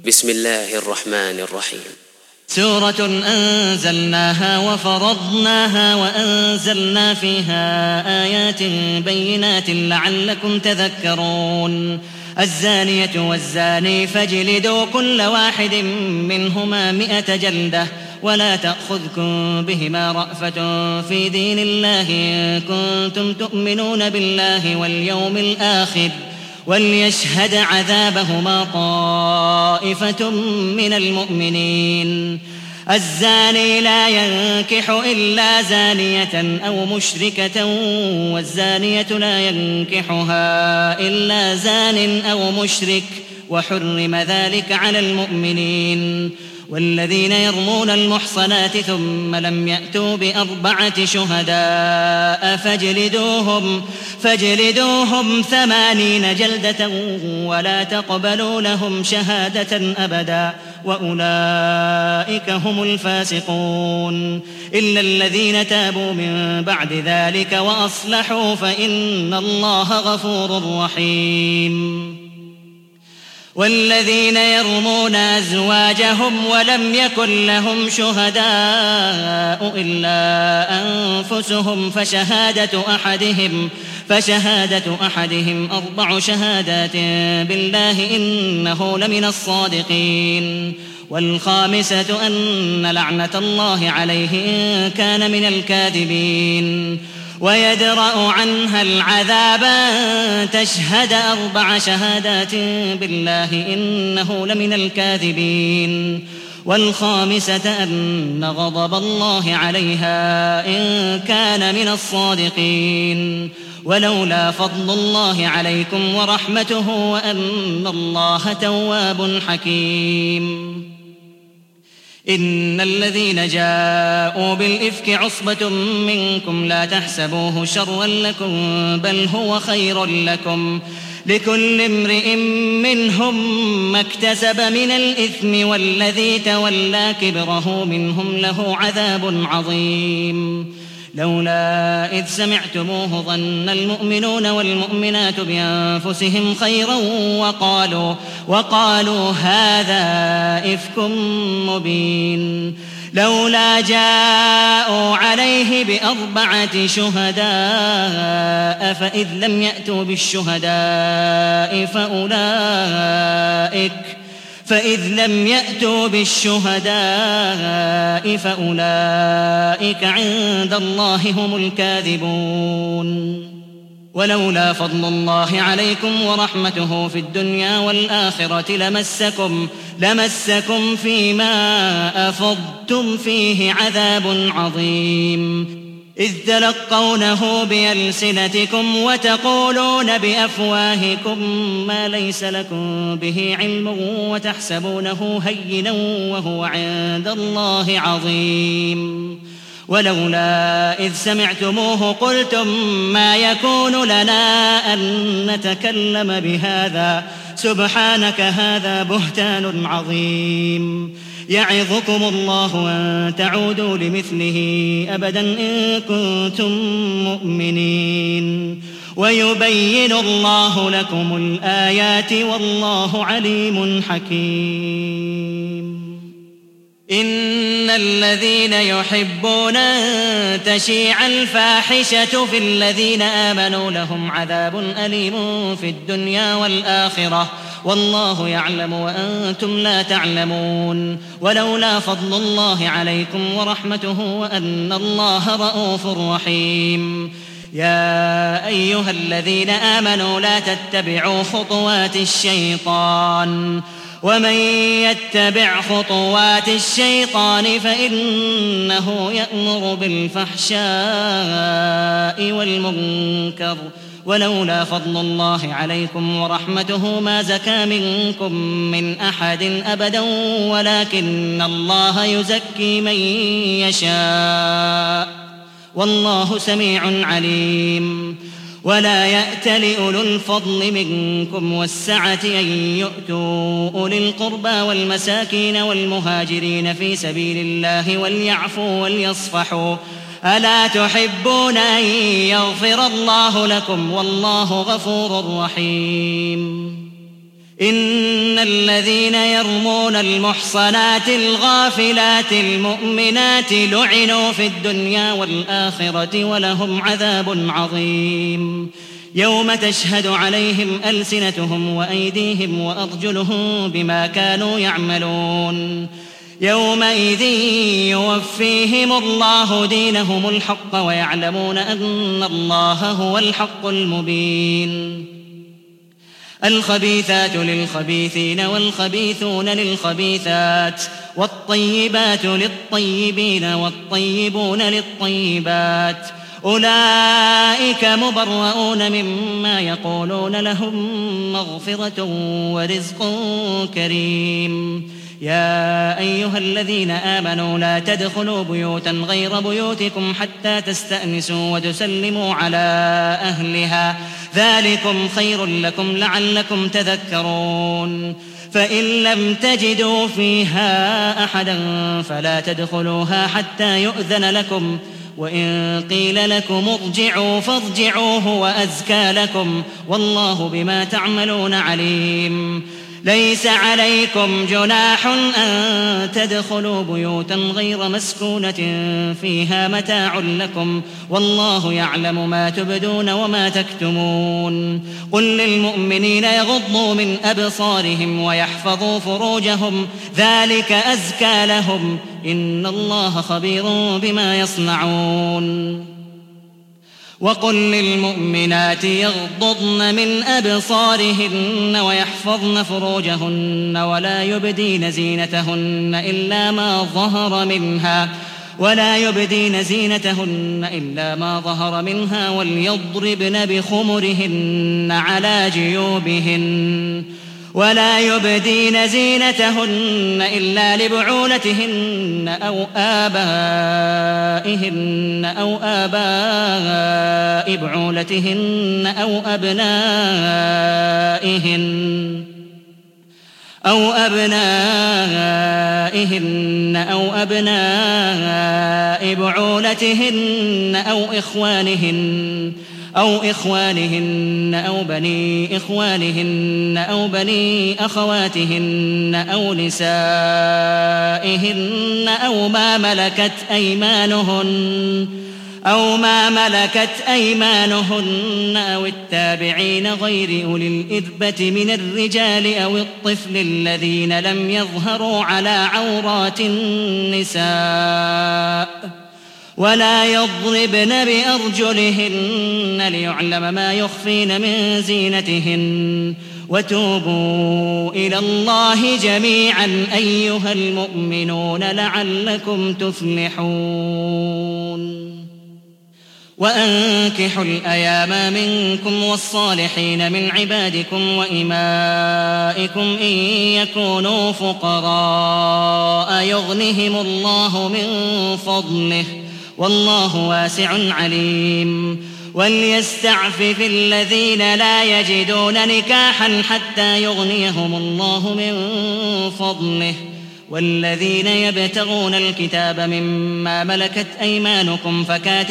بسم الله الرحمن الرحيم. سورة أنزلناها وفرضناها وأنزلنا فيها آيات بينات لعلكم تذكرون. الزانية والزاني فاجلدوا كل واحد منهما 100 جلدة ولا تأخذكم بهما رأفة في دين الله إن كنتم تؤمنون بالله واليوم الآخر وليشهد عذابهما طائفة من المؤمنين. الزاني لا ينكح إلا زانية أو مشركة والزانية لا ينكحها إلا زان أو مشرك وحرم ذلك على المؤمنين. والذين يرمون المحصنات ثم لم يأتوا ب4 شهداء فاجلدوهم 80 جلدة ولا تقبلوا لهم شهادة أبدا وأولئك هم الفاسقون إلا الذين تابوا من بعد ذلك وأصلحوا فإن الله غفور رحيم. والذين يرمون أزواجهم ولم يكن لهم شهداء إلا أنفسهم فشهادة أحدهم 4 شهادات بالله إنه لمن الصادقين. والخامسة أن لعنة الله عليه إن كان من الكاذبين. ويدرأ عنها العذاب أن تشهد 4 شهادات بالله إنه لمن الكاذبين. والخامسة أن غضب الله عليها إن كان من الصادقين. ولولا فضل الله عليكم ورحمته وأن الله تواب حكيم. إن الذين جاءوا بالإفك عصبة منكم لا تحسبوه شرا لكم بل هو خير لكم لكل امرئ منهم ما اكتسب من الإثم والذي تولى كبره منهم له عذاب عظيم. لولا إذ سمعتموه ظن المؤمنون والمؤمنات بأنفسهم خيرا وقالوا هذا إفك مبين. لولا جاءوا عليه ب4 شهداء فإذ لم يأتوا بالشهداء فأولئك عند الله هم الكاذبون. ولولا فضل الله عليكم ورحمته في الدنيا والآخرة لمسكم فيما أفضتم فيه عذاب عظيم إذ تلقونه بألسنتكم وتقولون بأفواهكم ما ليس لكم به علم وتحسبونه هينا وهو عند الله عظيم. ولولا إذ سمعتموه قلتم ما يكون لنا أن نتكلم بهذا سبحانك هذا بهتان عظيم. يعظكم الله أن تعودوا لمثله أبدا إن كنتم مؤمنين. ويبين الله لكم الآيات والله عليم حكيم. إن الذين يحبون أن تشيع الفاحشة في الذين آمنوا لهم عذاب أليم في الدنيا والآخرة والله يعلم وأنتم لا تعلمون. ولولا فضل الله عليكم ورحمته وأن الله رءوف رحيم. يا أيها الذين آمنوا لا تتبعوا خطوات الشيطان ومن يتبع خطوات الشيطان فإنه يأمر بالفحشاء والمنكر. ولولا فضل الله عليكم ورحمته ما زكى منكم من أحد أبدا ولكن الله يزكي من يشاء والله سميع عليم. ولا يأت لأولو الفضل منكم والسعة أن يؤتوا أولي القربى والمساكين والمهاجرين في سبيل الله وليعفوا وليصفحوا ألا تحبون أن يغفر الله لكم والله غفور رحيم. إن الذين يرمون المحصنات الغافلات المؤمنات لعنوا في الدنيا والآخرة ولهم عذاب عظيم يوم تشهد عليهم ألسنتهم وأيديهم وأرجلهم بما كانوا يعملون يومئذ يوفيهم الله دينهم الحق ويعلمون أن الله هو الحق المبين الخبيثات للخبيثين والخبيثون للخبيثات والطيبات للطيبين والطيبون للطيبات أولئك مبرؤون مما يقولون لهم مغفرة ورزق كريم يا أيها الذين آمنوا لا تدخلوا بيوتا غير بيوتكم حتى تستأنسوا وتسلموا على أهلها ذلكم خير لكم لعلكم تذكرون فإن لم تجدوا فيها أحدا فلا تدخلوها حتى يؤذن لكم وإن قيل لكم ارجعوا فارجعوا هو أزكى لكم والله بما تعملون عليم ليس عليكم جناح أن تدخلوا بيوتا غير مسكونة فيها متاع لكم والله يعلم ما تبدون وما تكتمون قل للمؤمنين يغضوا من أبصارهم ويحفظوا فروجهم ذلك أزكى لهم إن الله خبير بما يصنعون وقل للمؤمنات يغضضن من أبصارهن ويحفظن فروجهن ولا يبدين زينتهن إلا ما ظهر منها وليضربن بخمرهن على جيوبهن ولا يبدين زينتهن إلا لبعولتهن أو آبائهن أو آباء بعولتهن أو أبنائهن أو بعولتهن أو إخوانهن أو بني إخوانهن أو بني أخواتهن أو نسائهن أو ما ملكت أيمانهن أو التابعين غير أولي الإربة من الرجال أو الطفل الذين لم يظهروا على عورات النساء ولا يضربن بأرجلهن ليعلم ما يخفين من زينتهن وتوبوا إلى الله جميعا أيها المؤمنون لعلكم تفلحون وأنكحوا الأيام منكم والصالحين من عبادكم وإمائكم إن يكونوا فقراء يغنهم الله من فضله والله واسع عليم وليستعفف الذين لا يجدون نكاحا حتى يغنيهم الله من فضله والذين يبتغون الكتاب مما ملكت أيمانكم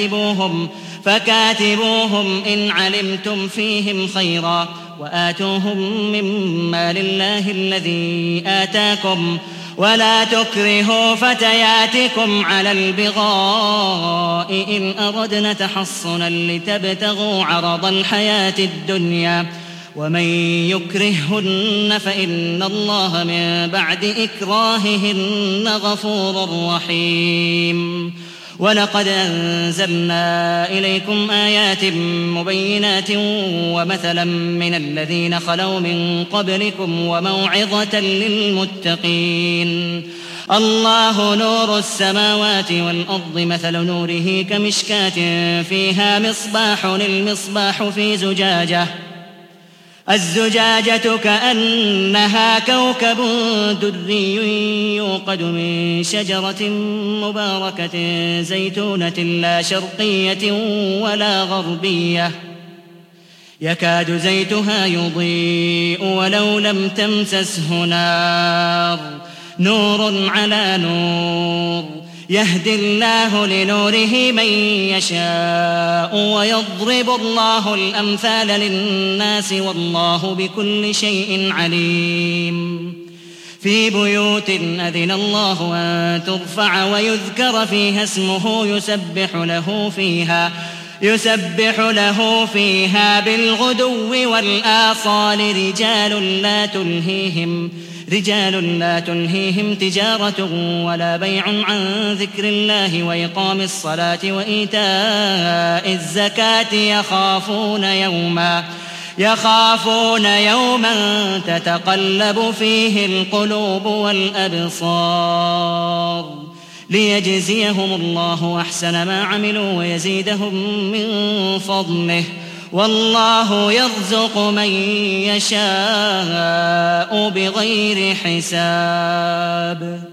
فكاتبوهم إن علمتم فيهم خيرا وآتوهم مما لله الذي آتاكم ولا تكرهوا فتياتكم على البغاء إن أردنا تحصنا لتبتغوا عرض الحياة الدنيا ومن يكرههن فإن الله من بعد إكراههن غفور رحيم ولقد أنزلنا إليكم آيات مبينات ومثلا من الذين خلوا من قبلكم وموعظة للمتقين الله نور السماوات والأرض مثل نوره كمشكاة فيها مصباح المصباح في زجاجة الزجاجة كأنها كوكب دري يوقد من شجرة مباركة زيتونة لا شرقية ولا غربية يكاد زيتها يضيء ولو لم تمسسه نار نور على نور يهدي الله لنوره من يشاء ويضرب الله الأمثال للناس والله بكل شيء عليم في بيوت أذن الله أن ترفع ويذكر فيها اسمه يسبح له فيها بالغدو والآصال رجال لا تلهيهم تجارة ولا بيع عن ذكر الله وإقام الصلاة وإيتاء الزكاة يخافون يوما تتقلب فيه القلوب والأبصار ليجزيهم الله أحسن ما عملوا ويزيدهم من فضله والله يرزق من يشاء بغير حساب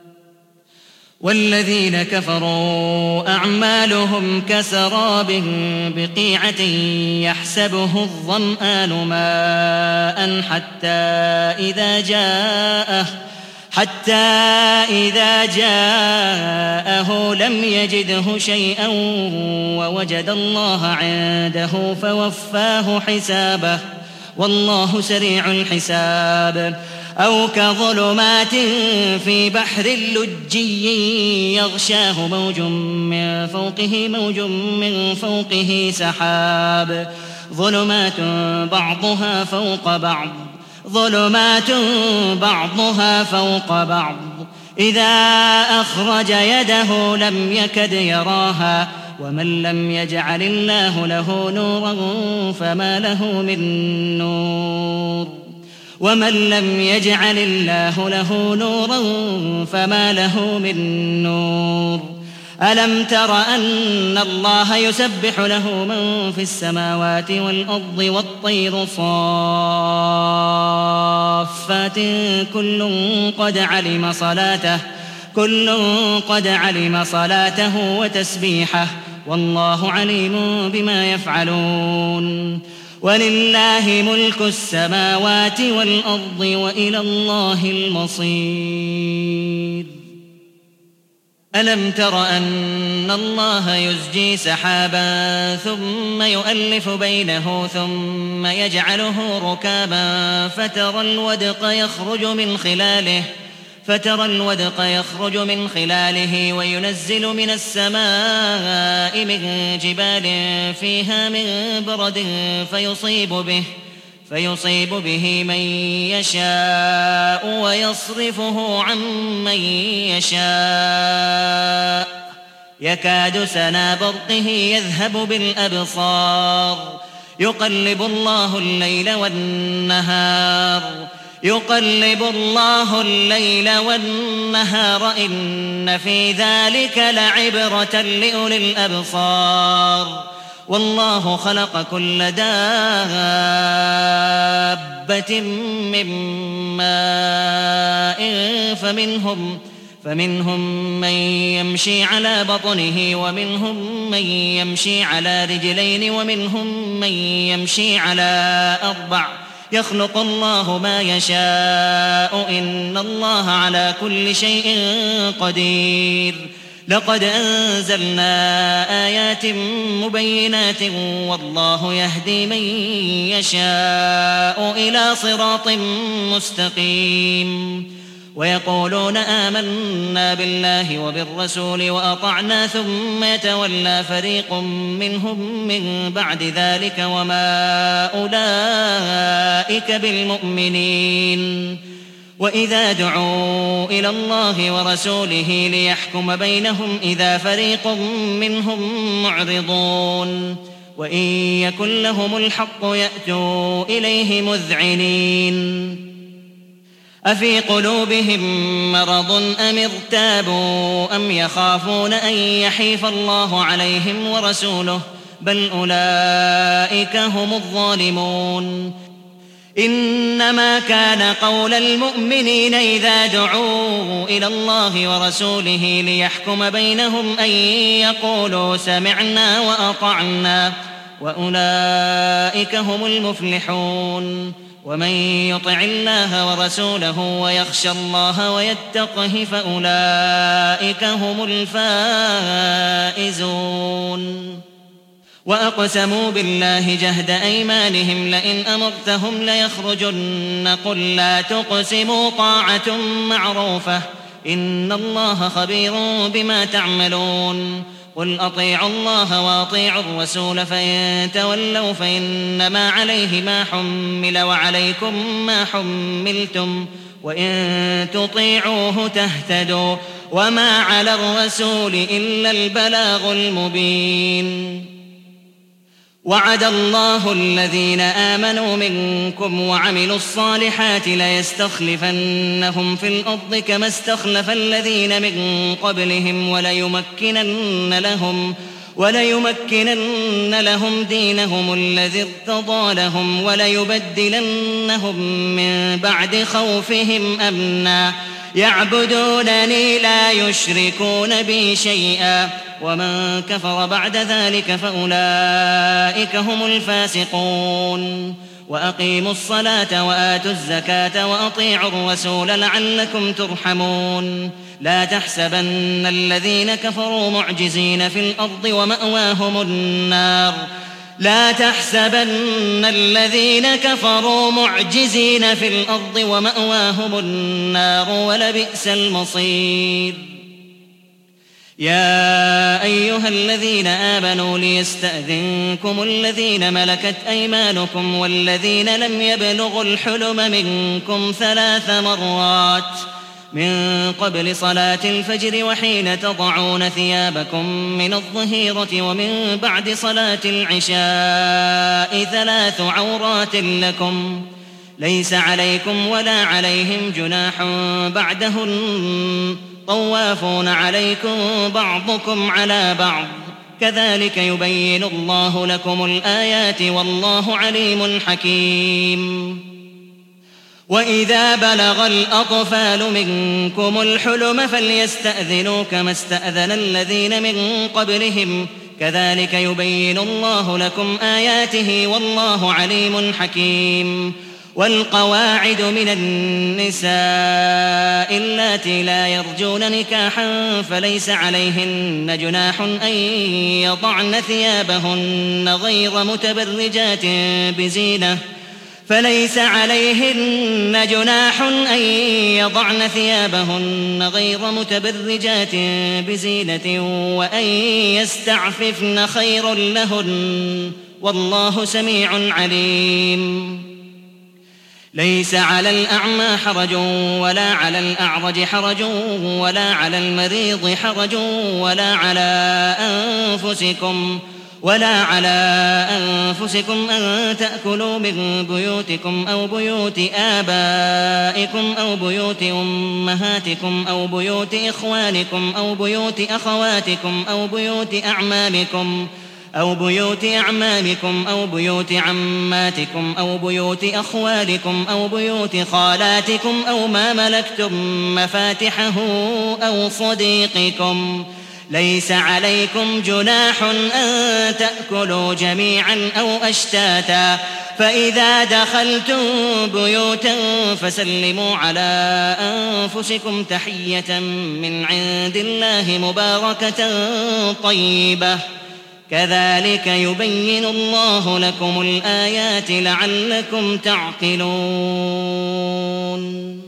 والذين كفروا أعمالهم كسراب بقيعة يحسبه الظمآن ماء حتى إذا جاءه لم يجده شيئا ووجد الله عنده فوفاه حسابه والله سريع الحساب أو كظلمات في بحر لجي يغشاه موج من فوقه سحاب ظلمات بعضها فوق بعض إذا أخرج يده لم يكد يراها ومن لم يجعل الله له نورا فما له من نور ألم تر أن الله يسبح له من في السماوات والأرض والطير صافات كل قد علم صلاته وتسبيحه والله عليم بما يفعلون ولله ملك السماوات والأرض وإلى الله المصير ألم تر أن الله يزجي سحابا ثم يؤلف بينه ثم يجعله ركابا فترى الودق يخرج من خلاله وينزل من السماء من جبال فيها من برد فيصيب به من يشاء ويصرفه عن من يشاء يكاد سنا برقه يذهب بالأبصار يقلب الله الليل والنهار إن في ذلك لعبرة لأولي الأبصار والله خلق كل دابة من ماء فمنهم من يمشي على بطنه ومنهم من يمشي على رجلين ومنهم من يمشي على أربع يخلق الله ما يشاء إن الله على كل شيء قدير لقد أنزلنا آيات مبينات والله يهدي من يشاء إلى صراط مستقيم ويقولون آمنا بالله وبالرسول وأطعنا ثم يتولى فريق منهم من بعد ذلك وما أولئك بالمؤمنين وإذا دعوا إلى الله ورسوله ليحكم بينهم إذا فريق منهم معرضون وإن يكن لهم الحق يأتوا إليه مذعنين أفي قلوبهم مرض أم ارتابوا أم يخافون أن يحيف الله عليهم ورسوله بل أولئك هم الظالمون إنما كان قول المؤمنين إذا دعوا إلى الله ورسوله ليحكم بينهم أن يقولوا سمعنا وأطعنا وأولئك هم المفلحون ومن يطع الله ورسوله ويخشى الله ويتقه فأولئك هم الفائزون. وأقسموا بالله جهد أيمانهم لئن أمرتهم ليخرجن قل لا تقسموا طاعة معروفة إن الله خبير بما تعملون. قل أطيعوا الله وأطيعوا الرسول فإن تولوا فإنما عليه ما حمل وعليكم ما حملتم وإن تطيعوه تهتدوا وما على الرسول إلا البلاغ المبين. وعد الله الذين آمنوا منكم وعملوا الصالحات ليستخلفنهم في الأرض كما استخلف الذين من قبلهم وليمكنن لهم دينهم الذي ارتضى لهم وليبدلنهم من بعد خوفهم أمنا يعبدونني لا يشركون بي شيئا ومن كفر بعد ذلك فأولئك هم الفاسقون. وأقيموا الصلاة وآتوا الزكاة وأطيعوا الرسول لعلكم ترحمون. لا تحسبن الذين كفروا معجزين في الأرض ومأواهم النار ولبئس المصير. يا أيها الذين آمنوا ليستأذنكم الذين ملكت أيمانكم والذين لم يبلغوا الحلم منكم 3 مرات من قبل صلاة الفجر وحين تضعون ثيابكم من الظهيرة ومن بعد صلاة العشاء 3 عورات لكم ليس عليكم ولا عليهم جناح بعدهن طوافون عليكم بعضكم على بعض كذلك يبين الله لكم الآيات والله عليم حكيم. وإذا بلغ الأطفال منكم الحلم فليستأذنوا كما استأذن الذين من قبلهم كذلك يبين الله لكم آياته والله عليم حكيم. والقواعد من النساء اللاتي لا يرجون نكاحا فليس عليهن جناح أن يضعن ثيابهن غير متبرجات بزينة وأن يستعففن خير لهن والله سميع عليم. ليس على الأعمى حرج ولا على الأعرج حرج ولا على المريض حرج ولا على أنفسكم أن تأكلوا من بيوتكم أو بيوت آبائكم أو بيوت أمهاتكم أو بيوت إخوانكم أو بيوت أخواتكم أو بيوت أعمامكم أو بيوت عماتكم أو بيوت أخوالكم أو بيوت خالاتكم أو ما ملكتم مفاتحه أو صديقكم. ليس عليكم جناح أن تأكلوا جميعا أو أشتاتا فإذا دخلتم بيوتا فسلموا على أنفسكم تحية من عند الله مباركة طيبة كذلك يبين الله لكم الآيات لعلكم تعقلون.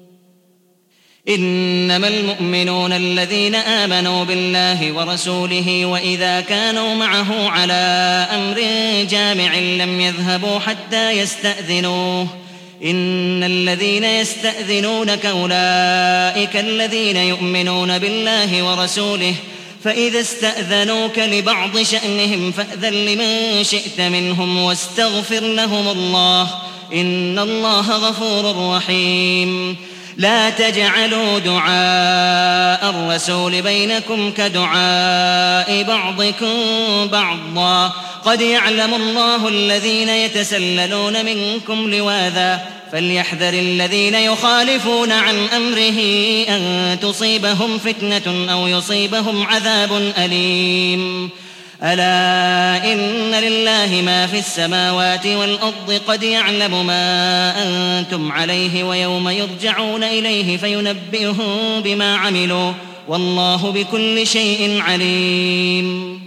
إنما المؤمنون الذين آمنوا بالله ورسوله وإذا كانوا معه على أمر جامع لم يذهبوا حتى يستأذنوه إن الذين يستأذنونك أولئك الذين يؤمنون بالله ورسوله فإذا استأذنوك لبعض شأنهم فأذن لمن شئت منهم واستغفر لهم الله إن الله غفور رحيم. لا تجعلوا دعاء الرسول بينكم كدعاء بعضكم بعضا قد يعلم الله الذين يتسللون منكم لواذا فليحذر الذين يخالفون عن أمره أن تصيبهم فتنة أو يصيبهم عذاب أليم. ألا إن لله ما في السماوات والأرض قد يعلم ما أنتم عليه ويوم يرجعون إليه فينبئهم بما عملوا والله بكل شيء عليم